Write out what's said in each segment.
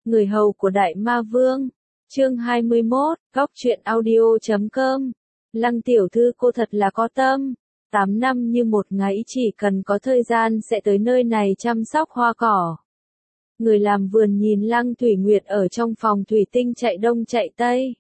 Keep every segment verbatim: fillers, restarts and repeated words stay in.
Người hầu của Đại Ma Vương. Chương hai mươi mốt, góc truyện audio chấm com. Lăng tiểu thư cô thật là có tâm. Tám năm như một ngày, chỉ cần có thời gian sẽ tới nơi này chăm sóc hoa cỏ. Người làm vườn nhìn Lăng Thủy Nguyệt ở trong phòng thủy tinh chạy đông chạy tây.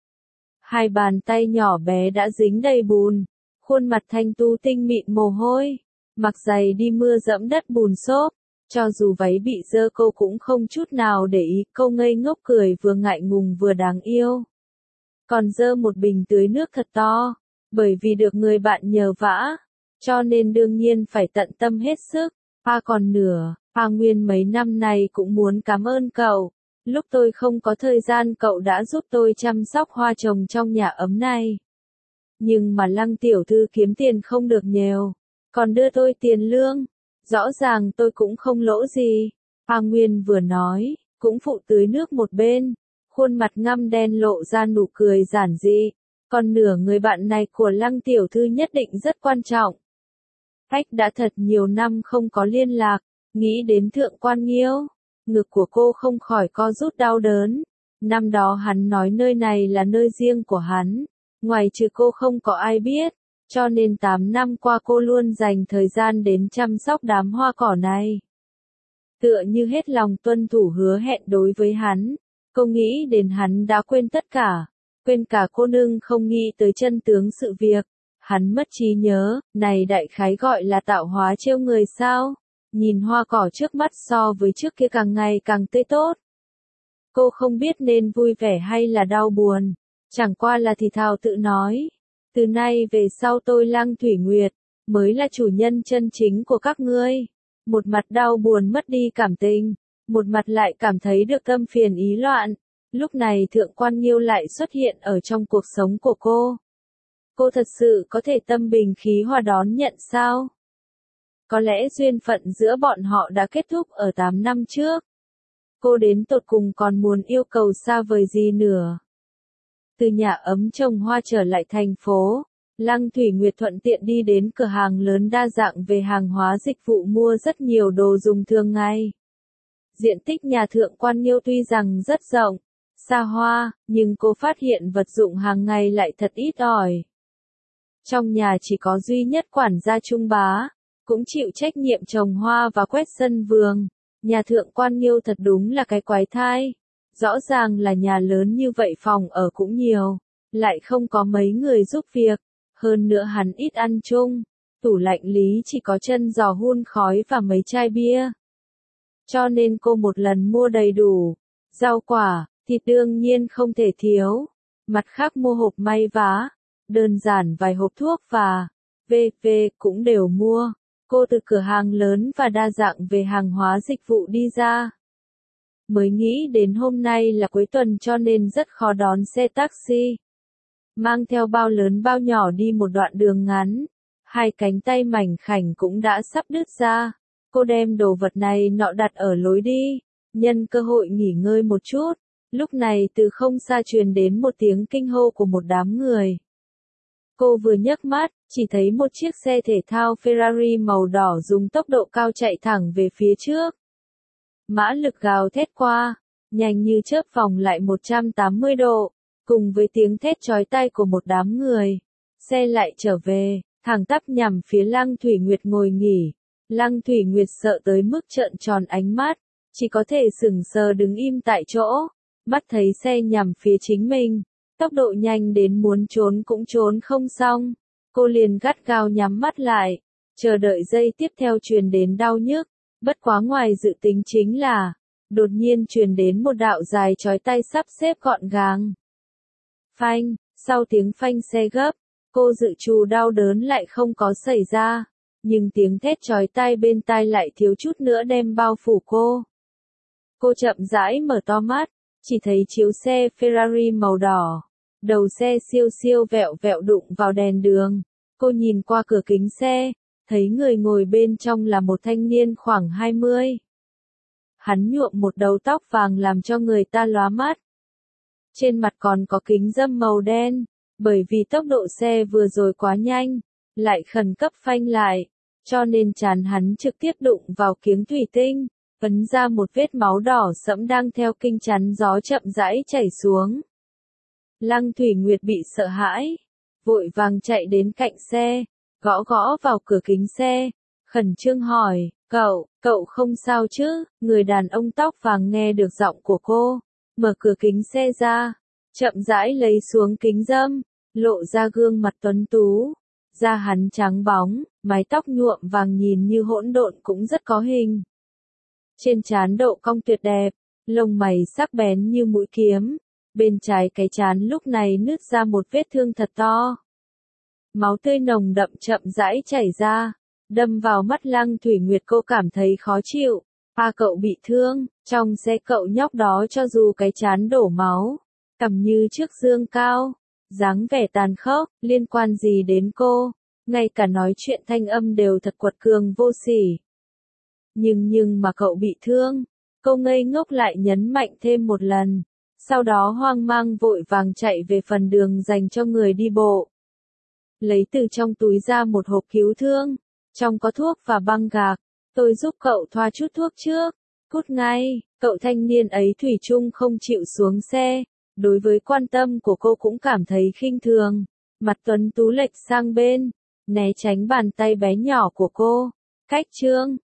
Hai bàn tay nhỏ bé đã dính đầy bùn, khuôn mặt thanh tú tinh mịn mồ hôi, mặc giày đi mưa dẫm đất bùn xốp. Cho dù váy bị dơ cô cũng không chút nào để ý, câu ngây ngốc cười vừa ngại ngùng vừa đáng yêu. Còn dơ một bình tưới nước thật to, bởi vì được người bạn nhờ vả, cho nên đương nhiên phải tận tâm hết sức. Pa còn nửa, Pa Nguyên mấy năm nay cũng muốn cảm ơn cậu. Lúc tôi không có thời gian cậu đã giúp tôi chăm sóc hoa trồng trong nhà ấm này. Nhưng mà Lăng tiểu thư kiếm tiền không được nhiều, còn đưa tôi tiền lương. Rõ ràng tôi cũng không lỗ gì. Pa Nguyên vừa nói, cũng phụ tưới nước một bên, khuôn mặt ngăm đen lộ ra nụ cười giản dị. Còn nửa người bạn này của Lăng tiểu thư nhất định rất quan trọng. Cách đã thật nhiều năm không có liên lạc, nghĩ đến Thượng Quan Nghiêu, ngực của cô không khỏi co rút đau đớn. Năm đó hắn nói nơi này là nơi riêng của hắn, ngoài trừ cô không có ai biết. Cho nên tám năm qua cô luôn dành thời gian đến chăm sóc đám hoa cỏ này. Tựa như hết lòng tuân thủ hứa hẹn đối với hắn, cô nghĩ đến hắn đã quên tất cả, quên cả cô nương không nghĩ tới chân tướng sự việc. Hắn mất trí nhớ, này đại khái gọi là tạo hóa trêu người sao, nhìn hoa cỏ trước mắt so với trước kia càng ngày càng tươi tốt. Cô không biết nên vui vẻ hay là đau buồn, chẳng qua là thì thào tự nói. Từ nay về sau tôi Lăng Thủy Nguyệt, mới là chủ nhân chân chính của các ngươi. Một mặt đau buồn mất đi cảm tình, một mặt lại cảm thấy được tâm phiền ý loạn. Lúc này Thượng Quan Nghiêu lại xuất hiện ở trong cuộc sống của cô. Cô thật sự có thể tâm bình khí hòa đón nhận sao? Có lẽ duyên phận giữa bọn họ đã kết thúc ở tám năm trước. Cô đến tột cùng còn muốn yêu cầu xa vời gì nữa? Từ nhà ấm trồng hoa trở lại thành phố, Lăng Thủy Nguyệt thuận tiện đi đến cửa hàng lớn đa dạng về hàng hóa dịch vụ mua rất nhiều đồ dùng thường ngày. Diện tích nhà Thượng Quan Nghiêu tuy rằng rất rộng, xa hoa, nhưng cô phát hiện vật dụng hàng ngày lại thật ít ỏi. Trong nhà chỉ có duy nhất quản gia Trung Bá, cũng chịu trách nhiệm trồng hoa và quét sân vườn. Nhà Thượng Quan Nghiêu thật đúng là cái quái thai. Rõ ràng là nhà lớn như vậy phòng ở cũng nhiều, lại không có mấy người giúp việc, hơn nữa hắn ít ăn chung, tủ lạnh lý chỉ có chân giò hun khói và mấy chai bia. Cho nên cô một lần mua đầy đủ, rau quả, thịt đương nhiên không thể thiếu, mặt khác mua hộp may vá, đơn giản vài hộp thuốc và vê vê cũng đều mua. Cô từ cửa hàng lớn và đa dạng về hàng hóa dịch vụ đi ra. Mới nghĩ đến hôm nay là cuối tuần cho nên rất khó đón xe taxi. Mang theo bao lớn bao nhỏ đi một đoạn đường ngắn, hai cánh tay mảnh khảnh cũng đã sắp đứt ra. Cô đem đồ vật này nọ đặt ở lối đi, nhân cơ hội nghỉ ngơi một chút. Lúc này từ không xa truyền đến một tiếng kinh hô của một đám người. Cô vừa nhấc mắt, chỉ thấy một chiếc xe thể thao Ferrari màu đỏ dùng tốc độ cao chạy thẳng về phía trước. Mã lực gào thét qua, nhanh như chớp vòng lại một trăm tám mươi độ, cùng với tiếng thét chói tai của một đám người. Xe lại trở về, thẳng tắp nhằm phía Lăng Thủy Nguyệt ngồi nghỉ. Lăng Thủy Nguyệt sợ tới mức trợn tròn ánh mắt, chỉ có thể sững sờ đứng im tại chỗ, mắt thấy xe nhằm phía chính mình, tốc độ nhanh đến muốn trốn cũng trốn không xong. Cô liền gắt gao nhắm mắt lại, chờ đợi giây tiếp theo truyền đến đau nhức. Bất quá ngoài dự tính chính là, đột nhiên truyền đến một đạo dài chói tai sắp xếp gọn gàng. Phanh, sau tiếng phanh xe gấp, cô dự trù đau đớn lại không có xảy ra, nhưng tiếng thét chói tai bên tai lại thiếu chút nữa đem bao phủ cô. Cô chậm rãi mở to mắt, chỉ thấy chiếu xe Ferrari màu đỏ, đầu xe siêu siêu vẹo vẹo đụng vào đèn đường. Cô nhìn qua cửa kính xe, thấy người ngồi bên trong là một thanh niên khoảng hai mươi. Hắn nhuộm một đầu tóc vàng làm cho người ta lóa mắt. Trên mặt còn có kính râm màu đen, bởi vì tốc độ xe vừa rồi quá nhanh, lại khẩn cấp phanh lại, cho nên trán hắn trực tiếp đụng vào kiếng thủy tinh, ấn ra một vết máu đỏ sẫm đang theo kinh chắn gió chậm rãi chảy xuống. Lăng Thủy Nguyệt bị sợ hãi, vội vàng chạy đến cạnh xe, gõ gõ vào cửa kính xe, khẩn trương hỏi, cậu, cậu không sao chứ? Người đàn ông tóc vàng nghe được giọng của cô, mở cửa kính xe ra, chậm rãi lấy xuống kính râm, lộ ra gương mặt tuấn tú, da hắn trắng bóng, mái tóc nhuộm vàng nhìn như hỗn độn cũng rất có hình. Trên trán độ cong tuyệt đẹp, lông mày sắc bén như mũi kiếm, bên trái cái trán lúc này nứt ra một vết thương thật to. Máu tươi nồng đậm chậm rãi chảy ra, đâm vào mắt Lăng Thủy Nguyệt, cô cảm thấy khó chịu. À, cậu bị thương, trong xe cậu nhóc đó cho dù cái trán đổ máu, cằm như chiếc dương cao, dáng vẻ tàn khốc, liên quan gì đến cô, ngay cả nói chuyện thanh âm đều thật quật cường vô sỉ. Nhưng nhưng mà cậu bị thương, cô ngây ngốc lại nhấn mạnh thêm một lần, sau đó hoang mang vội vàng chạy về phần đường dành cho người đi bộ. Lấy từ trong túi ra một hộp cứu thương, trong có thuốc và băng gạc, tôi giúp cậu thoa chút thuốc trước, cút ngay, cậu thanh niên ấy thủy chung không chịu xuống xe, đối với quan tâm của cô cũng cảm thấy khinh thường, mặt tuấn tú lệch sang bên, né tránh bàn tay bé nhỏ của cô, cách trương,